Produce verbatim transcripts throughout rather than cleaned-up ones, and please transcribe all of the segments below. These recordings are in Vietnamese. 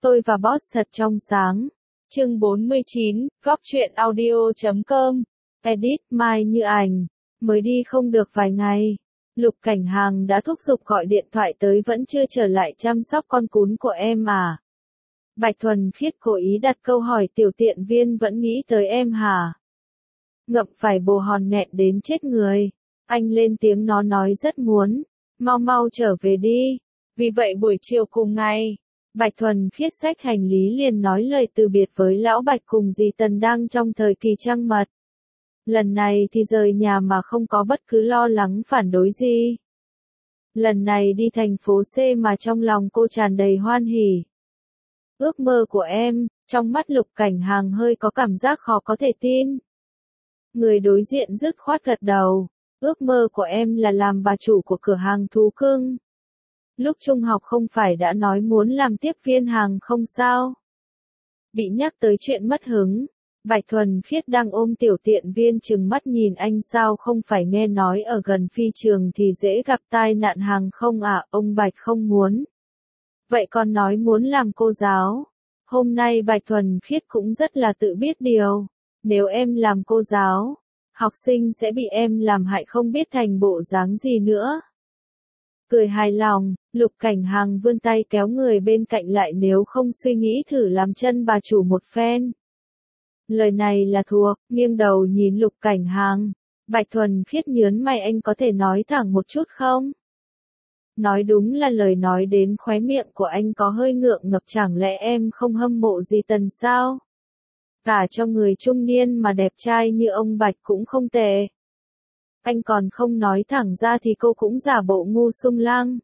Tôi và boss thật trong sáng. Chương bốn mươi chín, góc truyện audio chấm com. Edit, Mai Như Ảnh. Mới đi không được vài ngày. Lục Cảnh Hàng đã thúc giục gọi điện thoại tới vẫn chưa trở lại chăm sóc con cún của em à. Bạch Thuần Khiết cố ý đặt câu hỏi tiểu tiện viên vẫn nghĩ tới em hả? Ngậm phải bồ hòn nghẹn đến chết người. Anh lên tiếng nó nói rất muốn. Mau mau trở về đi. Vì vậy buổi chiều cùng ngày, Bạch Thuần Khiết xách hành lý liền nói lời từ biệt với lão Bạch cùng dì Tần đang trong thời kỳ trăng mật. Lần này thì rời nhà mà không có bất cứ lo lắng phản đối gì. Lần này đi thành phố C mà trong lòng cô tràn đầy hoan hỉ. Ước mơ của em, trong mắt Lục Cảnh Hàng hơi có cảm giác khó có thể tin. Người đối diện dứt khoát gật đầu. Ước mơ của em là làm bà chủ của cửa hàng thú cưng. Lúc trung học không phải đã nói muốn làm tiếp viên hàng không sao? Bị nhắc tới chuyện mất hứng, Bạch Thuần Khiết đang ôm tiểu tiện viên trừng mắt nhìn anh sao không phải nghe nói ở gần phi trường thì dễ gặp tai nạn hàng không à, ông Bạch không muốn. Vậy còn nói muốn làm cô giáo. Hôm nay Bạch Thuần Khiết cũng rất là tự biết điều. Nếu em làm cô giáo, học sinh sẽ bị em làm hại không biết thành bộ dáng gì nữa. Cười hài lòng, Lục Cảnh Hàng vươn tay kéo người bên cạnh lại nếu không suy nghĩ thử làm chân bà chủ một phen. Lời này là thuộc, nghiêng đầu nhìn Lục Cảnh Hàng. Bạch Thuần Khiết nhớn mày anh có thể nói thẳng một chút không? Nói đúng là lời nói đến khóe miệng của anh có hơi ngượng ngập chẳng lẽ em không hâm mộ gì Tần sao? Cả cho người trung niên mà đẹp trai như ông Bạch cũng không tệ. Anh còn không nói thẳng ra thì cô cũng giả bộ ngu sung lăng.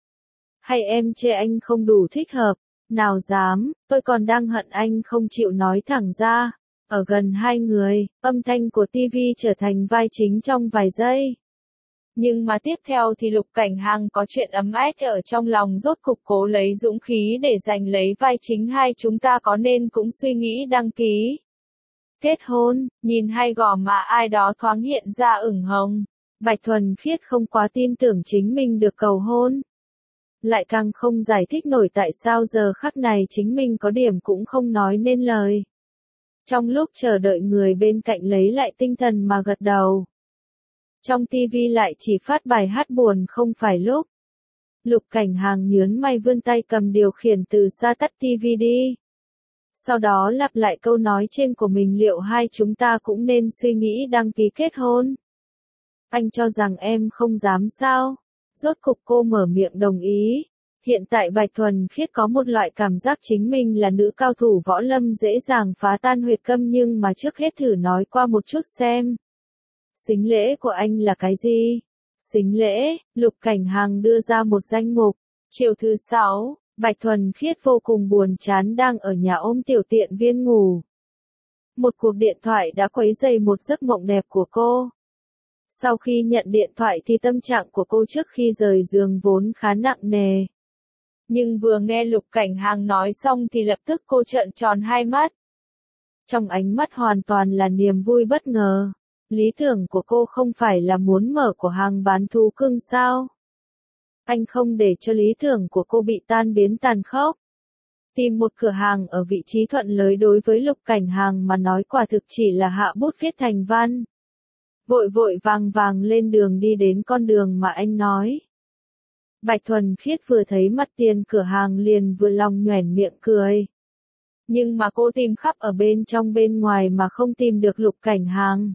Hay em chê anh không đủ thích hợp? Nào dám, tôi còn đang hận anh không chịu nói thẳng ra. Ở gần hai người, âm thanh của ti vi trở thành vai chính trong vài giây. Nhưng mà tiếp theo thì Lục Cảnh Hàng có chuyện ấm ách ở trong lòng rốt cục cố lấy dũng khí để giành lấy vai chính hai chúng ta có nên cũng suy nghĩ đăng ký. Kết hôn, nhìn hai gò má ai đó thoáng hiện ra ửng hồng. Bạch Thuần Khiết không quá tin tưởng chính mình được cầu hôn. Lại càng không giải thích nổi tại sao giờ khắc này chính mình có điểm cũng không nói nên lời. Trong lúc chờ đợi người bên cạnh lấy lại tinh thần mà gật đầu. Trong ti vi lại chỉ phát bài hát buồn không phải lúc. Lục Cảnh Hàng nhớn mày vươn tay cầm điều khiển từ xa tắt ti vi đi. Sau đó lặp lại câu nói trên của mình liệu hai chúng ta cũng nên suy nghĩ đăng ký kết hôn. Anh cho rằng em không dám sao? Rốt cục cô mở miệng đồng ý. Hiện tại Bạch Thuần Khiết có một loại cảm giác chính mình là nữ cao thủ võ lâm dễ dàng phá tan huyệt câm nhưng mà trước hết thử nói qua một chút xem. Sính lễ của anh là cái gì? Sính lễ, Lục Cảnh Hàng đưa ra một danh mục. Chiều thứ sáu, Bạch Thuần Khiết vô cùng buồn chán đang ở nhà ôm tiểu tiện viên ngủ. Một cuộc điện thoại đã quấy rầy một giấc mộng đẹp của cô. Sau khi nhận điện thoại thì tâm trạng của cô trước khi rời giường vốn khá nặng nề. Nhưng vừa nghe Lục Cảnh Hàng nói xong thì lập tức cô trợn tròn hai mắt. Trong ánh mắt hoàn toàn là niềm vui bất ngờ. Lý tưởng của cô không phải là muốn mở cửa hàng bán thú cưng sao? Anh không để cho lý tưởng của cô bị tan biến tàn khốc. Tìm một cửa hàng ở vị trí thuận lợi đối với Lục Cảnh Hàng mà nói quả thực chỉ là hạ bút viết thành văn. Vội vội vàng vàng lên đường đi đến con đường mà anh nói. Bạch Thuần Khiết vừa thấy mặt tiền cửa hàng liền vừa lòng nhoẻn miệng cười. Nhưng mà cô tìm khắp ở bên trong bên ngoài mà không tìm được Lục Cảnh Hàng.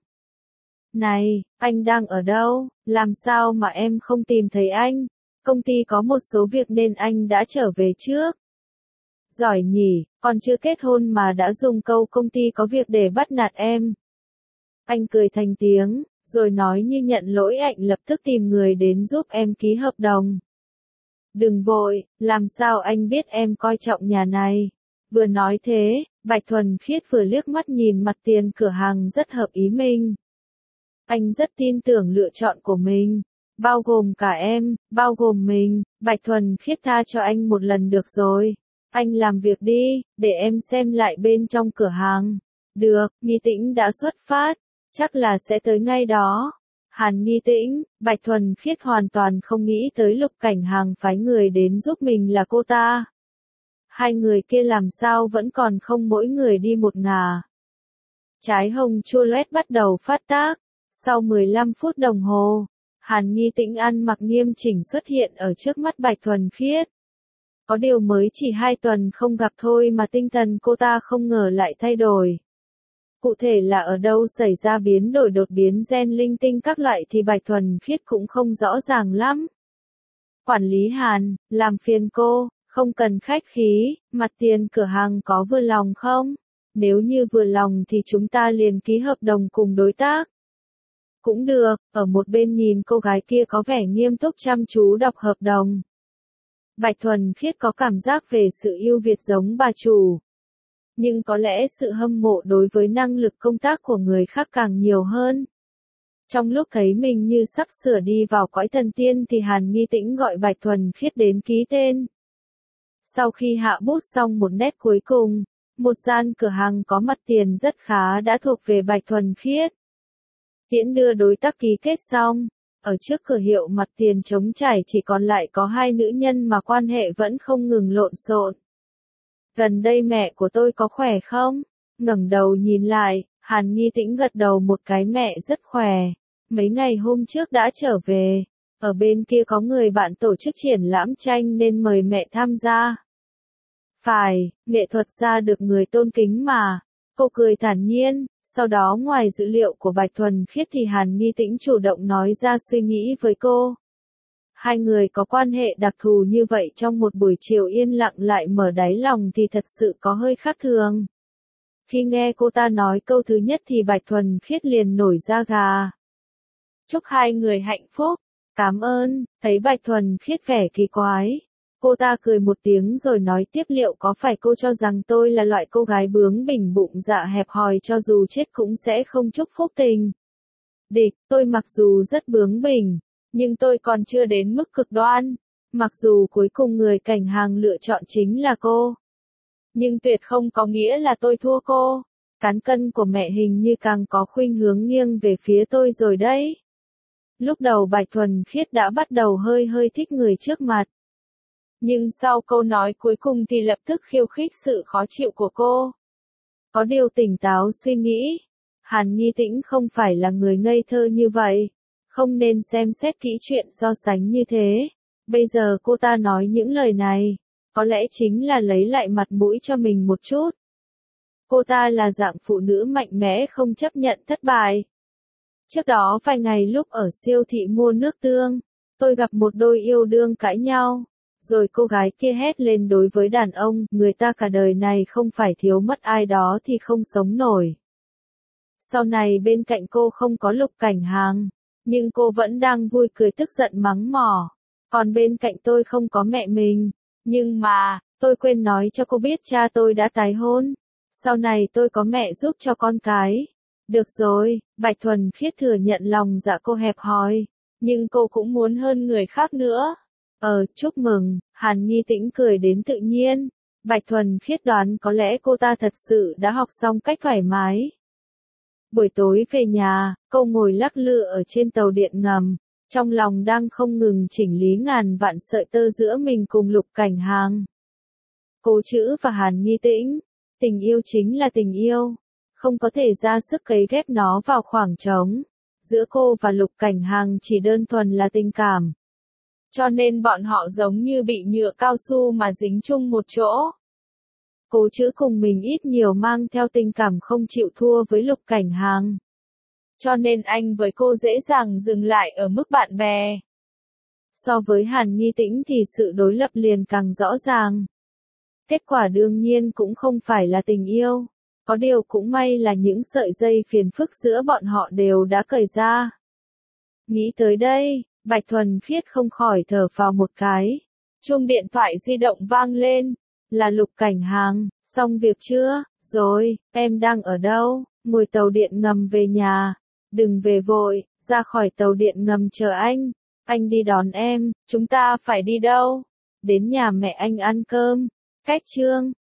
Này, anh đang ở đâu? Làm sao mà em không tìm thấy anh? Công ty có một số việc nên anh đã trở về trước. Giỏi nhỉ, còn chưa kết hôn mà đã dùng câu công ty có việc để bắt nạt em. Anh cười thành tiếng, rồi nói như nhận lỗi anh lập tức tìm người đến giúp em ký hợp đồng. Đừng vội, làm sao anh biết em coi trọng nhà này? Vừa nói thế, Bạch Thuần Khiết vừa liếc mắt nhìn mặt tiền cửa hàng rất hợp ý mình. Anh rất tin tưởng lựa chọn của mình. Bao gồm cả em, bao gồm mình, Bạch Thuần Khiết tha cho anh một lần được rồi. Anh làm việc đi, để em xem lại bên trong cửa hàng. Được, Nghi Tĩnh đã xuất phát, chắc là sẽ tới ngay đó. Hàn Nghi Tĩnh, Bạch Thuần Khiết hoàn toàn không nghĩ tới Lục Cảnh Hàng phái người đến giúp mình là cô ta. Hai người kia làm sao vẫn còn không mỗi người đi một ngả. Trái hồng chua loét bắt đầu phát tác. Sau mười lăm phút đồng hồ, Hàn Nghi Tĩnh ăn mặc nghiêm chỉnh xuất hiện ở trước mắt Bạch Thuần Khiết. Có điều mới chỉ hai tuần không gặp thôi mà tinh thần cô ta không ngờ lại thay đổi. Cụ thể là ở đâu xảy ra biến đổi đột biến gen linh tinh các loại thì Bạch Thuần Khiết cũng không rõ ràng lắm. Quản lý Hàn, làm phiền cô, không cần khách khí, mặt tiền cửa hàng có vừa lòng không? Nếu như vừa lòng thì chúng ta liền ký hợp đồng cùng đối tác. Cũng được, ở một bên nhìn cô gái kia có vẻ nghiêm túc chăm chú đọc hợp đồng. Bạch Thuần Khiết có cảm giác về sự ưu việt giống bà chủ. Nhưng có lẽ sự hâm mộ đối với năng lực công tác của người khác càng nhiều hơn. Trong lúc thấy mình như sắp sửa đi vào cõi thần tiên thì Hàn Nghi Tĩnh gọi Bạch Thuần Khiết đến ký tên. Sau khi hạ bút xong một nét cuối cùng, một gian cửa hàng có mặt tiền rất khá đã thuộc về Bạch Thuần Khiết. Tiễn đưa đối tác ký kết xong, ở trước cửa hiệu mặt tiền trống trải chỉ còn lại có hai nữ nhân mà quan hệ vẫn không ngừng lộn xộn. Gần đây mẹ của tôi có khỏe không? Ngẩng đầu nhìn lại, Hàn Nghi Tĩnh gật đầu một cái, mẹ rất khỏe. Mấy ngày hôm trước đã trở về. Ở bên kia có người bạn tổ chức triển lãm tranh nên mời mẹ tham gia. Phải, nghệ thuật gia được người tôn kính mà. Cô cười thản nhiên. Sau đó ngoài dữ liệu của Bạch Thuần Khiết thì Hàn Nghi Tĩnh chủ động nói ra suy nghĩ với cô. Hai người có quan hệ đặc thù như vậy trong một buổi chiều yên lặng lại mở đáy lòng thì thật sự có hơi khác thường. Khi nghe cô ta nói câu thứ nhất thì Bạch Thuần Khiết liền nổi da gà. Chúc hai người hạnh phúc. Cảm ơn. Thấy Bạch Thuần Khiết vẻ kỳ quái. Cô ta cười một tiếng rồi nói tiếp, liệu có phải cô cho rằng tôi là loại cô gái bướng bỉnh bụng dạ hẹp hòi cho dù chết cũng sẽ không chúc phúc tình địch? Tôi mặc dù rất bướng bỉnh, nhưng tôi còn chưa đến mức cực đoan. Mặc dù cuối cùng người cảnh hàng lựa chọn chính là cô, nhưng tuyệt không có nghĩa là tôi thua cô. Cán cân của mẹ hình như càng có khuynh hướng nghiêng về phía tôi rồi đấy. Lúc đầu Bạch Thuần Khiết đã bắt đầu hơi hơi thích người trước mặt. Nhưng sau câu nói cuối cùng thì lập tức khiêu khích sự khó chịu của cô. Có điều tỉnh táo suy nghĩ, Hàn Nghi Tĩnh không phải là người ngây thơ như vậy, không nên xem xét kỹ chuyện so sánh như thế. Bây giờ cô ta nói những lời này, có lẽ chính là lấy lại mặt mũi cho mình một chút. Cô ta là dạng phụ nữ mạnh mẽ không chấp nhận thất bại. Trước đó vài ngày lúc ở siêu thị mua nước tương, tôi gặp một đôi yêu đương cãi nhau. Rồi cô gái kia hét lên đối với đàn ông, người ta cả đời này không phải thiếu mất ai đó thì không sống nổi. Sau này bên cạnh cô không có Lục Cảnh Hàng, nhưng cô vẫn đang vui cười tức giận mắng mỏ. Còn bên cạnh tôi không có mẹ mình, nhưng mà, tôi quên nói cho cô biết cha tôi đã tái hôn. Sau này tôi có mẹ giúp cho con cái. Được rồi, Bạch Thuần Khiết thừa nhận lòng dạ cô hẹp hòi, nhưng cô cũng muốn hơn người khác nữa. Ờ, chúc mừng, Hàn Nghi Tĩnh cười đến tự nhiên. Bạch Thuần Khiết đoán có lẽ cô ta thật sự đã học xong cách thoải mái. Buổi tối về nhà, cô ngồi lắc lư ở trên tàu điện ngầm, trong lòng đang không ngừng chỉnh lý ngàn vạn sợi tơ giữa mình cùng Lục Cảnh Hàng. Cô Chữ và Hàn Nghi Tĩnh, tình yêu chính là tình yêu, không có thể ra sức cấy ghép nó vào khoảng trống. Giữa cô và Lục Cảnh Hàng chỉ đơn thuần là tình cảm. Cho nên bọn họ giống như bị nhựa cao su mà dính chung một chỗ. Cô Chữ cùng mình ít nhiều mang theo tình cảm không chịu thua với Lục Cảnh Hàng. Cho nên anh với cô dễ dàng dừng lại ở mức bạn bè. So với Hàn Nghi Tĩnh thì sự đối lập liền càng rõ ràng. Kết quả đương nhiên cũng không phải là tình yêu. Có điều cũng may là những sợi dây phiền phức giữa bọn họ đều đã cởi ra. Nghĩ tới đây, Bạch Thuần Khiết không khỏi thở phào một cái. Chuông điện thoại di động vang lên. Là Lục Cảnh Hàng, xong việc chưa? Rồi, em đang ở đâu? Ngồi tàu điện ngầm về nhà. Đừng về vội, ra khỏi tàu điện ngầm chờ anh. Anh đi đón em, chúng ta phải đi đâu? Đến nhà mẹ anh ăn cơm. Cách chương